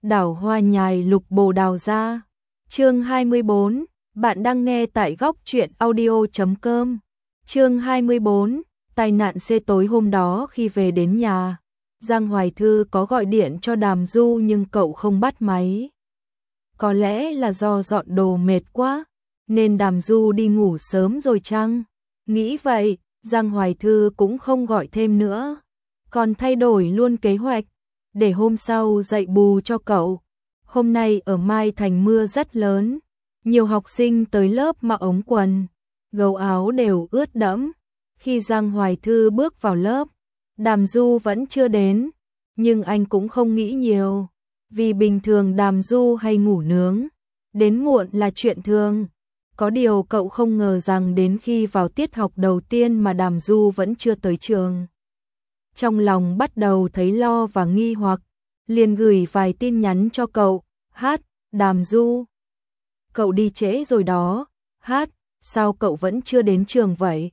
đảo hoa nhài lục bồ đào ra. Chương 24, bạn đang nghe tại góc truyện audio.com. Chương 24, tai nạn xe tối hôm đó khi về đến nhà. Giang Hoài Thư có gọi điện cho Đàm Du nhưng cậu không bắt máy. Có lẽ là do dọn đồ mệt quá, nên Đàm Du đi ngủ sớm rồi chăng? Nghĩ vậy, Giang Hoài Thư cũng không gọi thêm nữa, còn thay đổi luôn kế hoạch, để hôm sau dạy bù cho cậu. Hôm nay ở Mai Thành mưa rất lớn, nhiều học sinh tới lớp mặc ống quần, gấu áo đều ướt đẫm. Khi Giang Hoài Thư bước vào lớp, Đàm Du vẫn chưa đến, nhưng anh cũng không nghĩ nhiều, vì bình thường Đàm Du hay ngủ nướng, đến muộn là chuyện thường. Có điều cậu không ngờ rằng đến khi vào tiết học đầu tiên mà Đàm Du vẫn chưa tới trường. Trong lòng bắt đầu thấy lo và nghi hoặc, liền gửi vài tin nhắn cho cậu. Đàm Du, cậu đi trễ rồi đó. Sao cậu vẫn chưa đến trường vậy?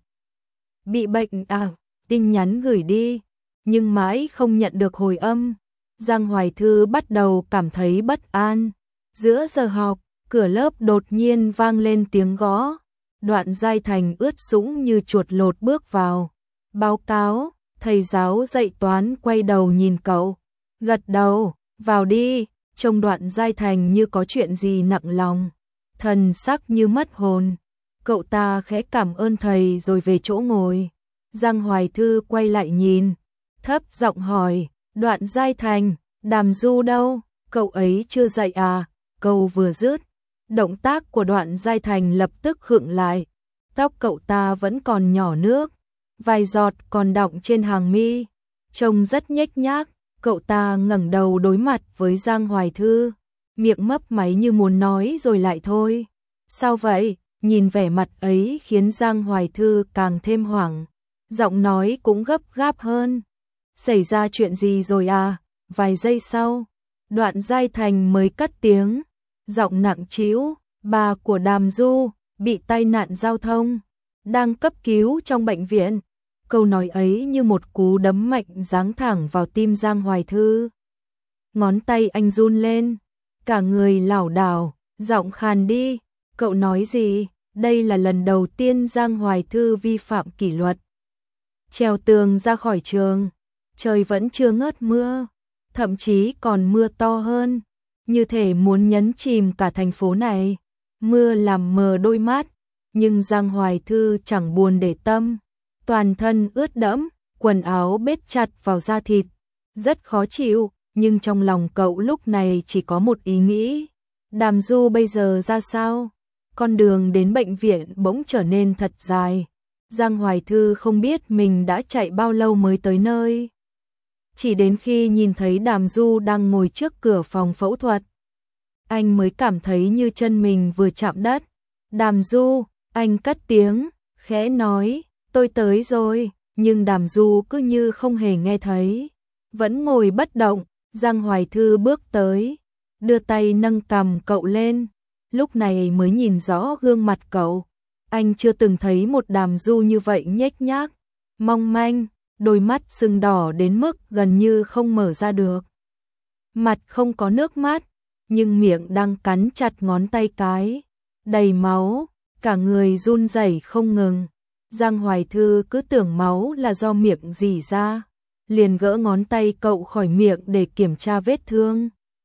Bị bệnh à? Tin nhắn gửi đi, nhưng mãi không nhận được hồi âm. Giang Hoài Thư bắt đầu cảm thấy bất an. Giữa giờ học, cửa lớp đột nhiên vang lên tiếng gõ. Đoạn Giai Thành ướt sũng như chuột lột bước vào. Báo cáo, thầy giáo dạy toán quay đầu nhìn cậu, gật đầu, vào đi. Trông Đoạn Giai Thành như có chuyện gì nặng lòng, thần sắc như mất hồn. Cậu ta khẽ cảm ơn thầy rồi về chỗ ngồi. Giang Hoài Thư quay lại nhìn, thấp giọng hỏi, Đoạn Giai Thành, Đàm Du đâu? Cậu ấy chưa dậy à? Câu vừa dứt, động tác của Đoạn Giai Thành lập tức khựng lại. Tóc cậu ta vẫn còn nhỏ nước, vài giọt còn đọng trên hàng mi, trông rất nhếch nhác. Cậu ta ngẩng đầu đối mặt với Giang Hoài Thư, miệng mấp máy như muốn nói rồi lại thôi. Sao vậy? Nhìn vẻ mặt ấy khiến Giang Hoài Thư càng thêm hoảng, giọng nói cũng gấp gáp hơn. Xảy ra chuyện gì rồi à? Vài giây sau, Đoạn Giai Thành mới cất tiếng, giọng nặng trĩu, bà của Đàm Du bị tai nạn giao thông, đang cấp cứu trong bệnh viện. Câu nói ấy như một cú đấm mạnh giáng thẳng vào tim Giang Hoài Thư. Ngón tay anh run lên, cả người lảo đảo, giọng khàn đi. Cậu nói gì? Đây là lần đầu tiên Giang Hoài Thư vi phạm kỷ luật. Trèo tường ra khỏi trường, trời vẫn chưa ngớt mưa, thậm chí còn mưa to hơn, như thể muốn nhấn chìm cả thành phố này. Mưa làm mờ đôi mắt, nhưng Giang Hoài Thư chẳng buồn để tâm. Toàn thân ướt đẫm, quần áo bết chặt vào da thịt, rất khó chịu, nhưng trong lòng cậu lúc này chỉ có một ý nghĩ. Đàm Du bây giờ ra sao? Con đường đến bệnh viện bỗng trở nên thật dài. Giang Hoài Thư không biết mình đã chạy bao lâu mới tới nơi. Chỉ đến khi nhìn thấy Đàm Du đang ngồi trước cửa phòng phẫu thuật, anh mới cảm thấy như chân mình vừa chạm đất. Đàm Du, anh cất tiếng, khẽ nói, tôi tới rồi, nhưng Đàm Du cứ như không hề nghe thấy, vẫn ngồi bất động. Giang Hoài Thư bước tới, đưa tay nâng cằm cậu lên, lúc này mới nhìn rõ gương mặt cậu. Anh chưa từng thấy một Đàm Du như vậy, nhếch nhác, mong manh, đôi mắt sưng đỏ đến mức gần như không mở ra được. Mặt không có nước mắt, nhưng miệng đang cắn chặt ngón tay cái, đầy máu, cả người run rẩy không ngừng. Giang Hoài Thư cứ tưởng máu là do miệng rỉ ra, liền gỡ ngón tay cậu khỏi miệng để kiểm tra vết thương.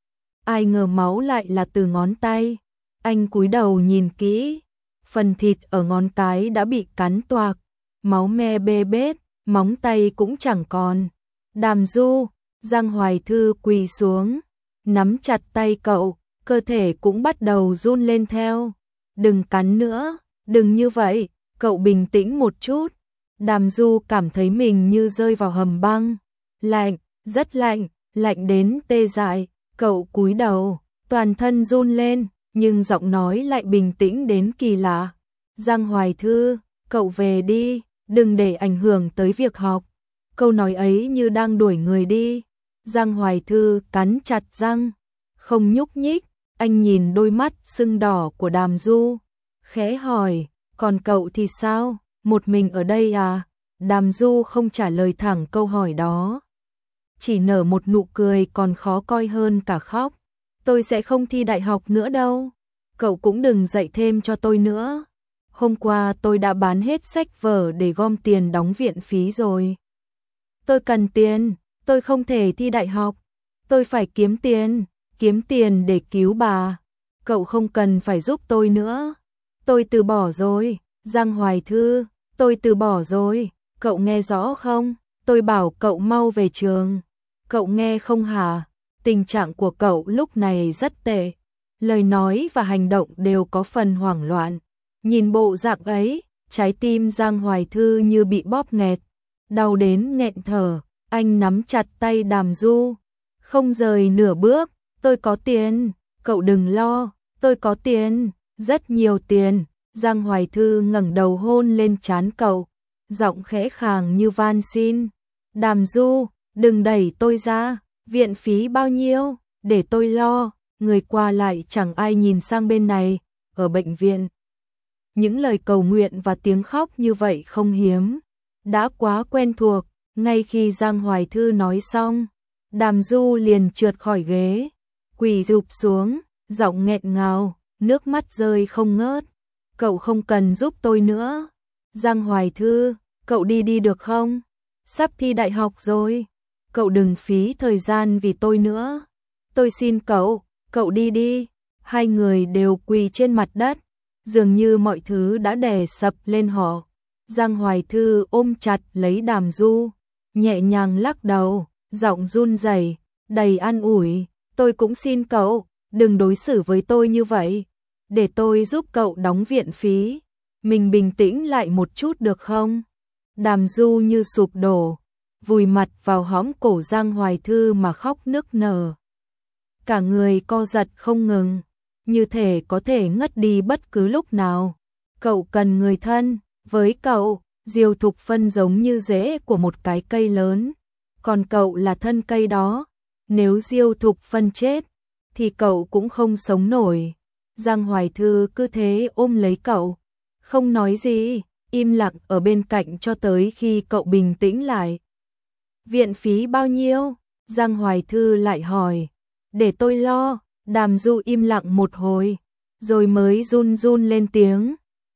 Ai ngờ máu lại là từ ngón tay. Anh cúi đầu nhìn kỹ, phần thịt ở ngón cái đã bị cắn toạc, máu me bê bết, móng tay cũng chẳng còn. Đàm Du, Giang Hoài Thư quỳ xuống, nắm chặt tay cậu, cơ thể cũng bắt đầu run lên theo. Đừng cắn nữa, đừng như vậy, cậu bình tĩnh một chút. Đàm Du cảm thấy mình như rơi vào hầm băng, lạnh, rất lạnh, lạnh đến tê dại. Cậu cúi đầu, toàn thân run lên, nhưng giọng nói lại bình tĩnh đến kỳ lạ. Giang Hoài Thư, cậu về đi, đừng để ảnh hưởng tới việc học. Câu nói ấy như đang đuổi người đi. Giang Hoài Thư cắn chặt răng, không nhúc nhích. Anh nhìn đôi mắt sưng đỏ của Đàm Du, khẽ hỏi, còn cậu thì sao, một mình ở đây à? Đàm Du không trả lời thẳng câu hỏi đó, chỉ nở một nụ cười còn khó coi hơn cả khóc. tôi sẽ không thi đại học nữa đâu. Cậu cũng đừng dạy thêm cho tôi nữa. Hôm qua tôi đã bán hết sách vở để gom tiền đóng viện phí rồi. Tôi cần tiền, tôi không thể thi đại học. Tôi phải kiếm tiền để cứu bà. Cậu không cần phải giúp tôi nữa. Tôi từ bỏ rồi, Giang Hoài Thư, tôi từ bỏ rồi. Cậu nghe rõ không? Tôi bảo cậu mau về trường. Cậu nghe không hả? Tình trạng của cậu lúc này rất tệ. Lời nói và hành động đều có phần hoảng loạn. Nhìn bộ dạng ấy, trái tim Giang Hoài Thư như bị bóp nghẹt, đau đến nghẹn thở. Anh nắm chặt tay Đàm Du, không rời nửa bước. Tôi có tiền, cậu đừng lo, tôi có tiền, rất nhiều tiền. Giang Hoài Thư ngẩng đầu hôn lên trán cậu, giọng khẽ khàng như van xin. Đàm Du, đừng đẩy tôi ra, viện phí bao nhiêu, để tôi lo. Người qua lại chẳng ai nhìn sang bên này, ở bệnh viện. Những lời cầu nguyện và tiếng khóc như vậy không hiếm, đã quá quen thuộc. Ngay khi Giang Hoài Thư nói xong, Đàm Du liền trượt khỏi ghế, quỳ rụp xuống, giọng nghẹn ngào, nước mắt rơi không ngớt. Cậu không cần giúp tôi nữa. Giang Hoài Thư, cậu đi được không? Sắp thi đại học rồi. Cậu đừng phí thời gian vì tôi nữa. Tôi xin cậu đi. Hai người đều quỳ trên mặt đất, dường như mọi thứ đã đè sập lên họ. Giang Hoài Thư ôm chặt lấy Đàm Du, nhẹ nhàng lắc đầu, giọng run rẩy, đầy an ủi. Tôi cũng xin cậu, đừng đối xử với tôi như vậy. Để tôi giúp cậu đóng viện phí. Mình bình tĩnh lại một chút được không? Đàm Du như sụp đổ, vùi mặt vào hõm cổ Giang Hoài Thư mà khóc nức nở. Cả người co giật không ngừng, như thể có thể ngất đi bất cứ lúc nào. Cậu cần người thân, với cậu, Diêu Thục Phân giống như rễ của một cái cây lớn, còn cậu là thân cây đó. Nếu Diêu Thục Phân chết, thì cậu cũng không sống nổi. Giang Hoài Thư cứ thế ôm lấy cậu, không nói gì, im lặng ở bên cạnh cho tới khi cậu bình tĩnh lại. Viện phí bao nhiêu? Giang Hoài Thư lại hỏi. Để tôi lo. Đàm Du im lặng một hồi, rồi mới run run lên tiếng.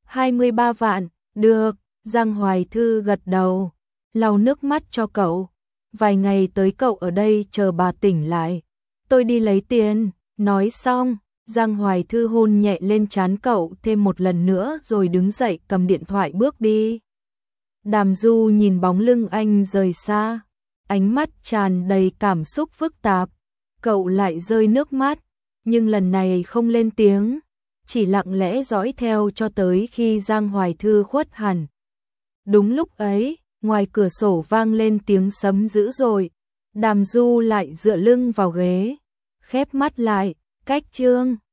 23 vạn, được. Giang Hoài Thư gật đầu, lau nước mắt cho cậu. Vài ngày tới cậu ở đây chờ bà tỉnh lại. Tôi đi lấy tiền. Nói xong, Giang Hoài Thư hôn nhẹ lên trán cậu thêm một lần nữa rồi đứng dậy cầm điện thoại bước đi. Đàm Du nhìn bóng lưng anh rời xa, ánh mắt tràn đầy cảm xúc phức tạp. Cậu lại rơi nước mắt, nhưng lần này không lên tiếng, chỉ lặng lẽ dõi theo cho tới khi Giang Hoài Thư khuất hẳn. Đúng lúc ấy, ngoài cửa sổ vang lên tiếng sấm dữ dội. Đàm Du lại dựa lưng vào ghế, khép mắt lại, cách chương.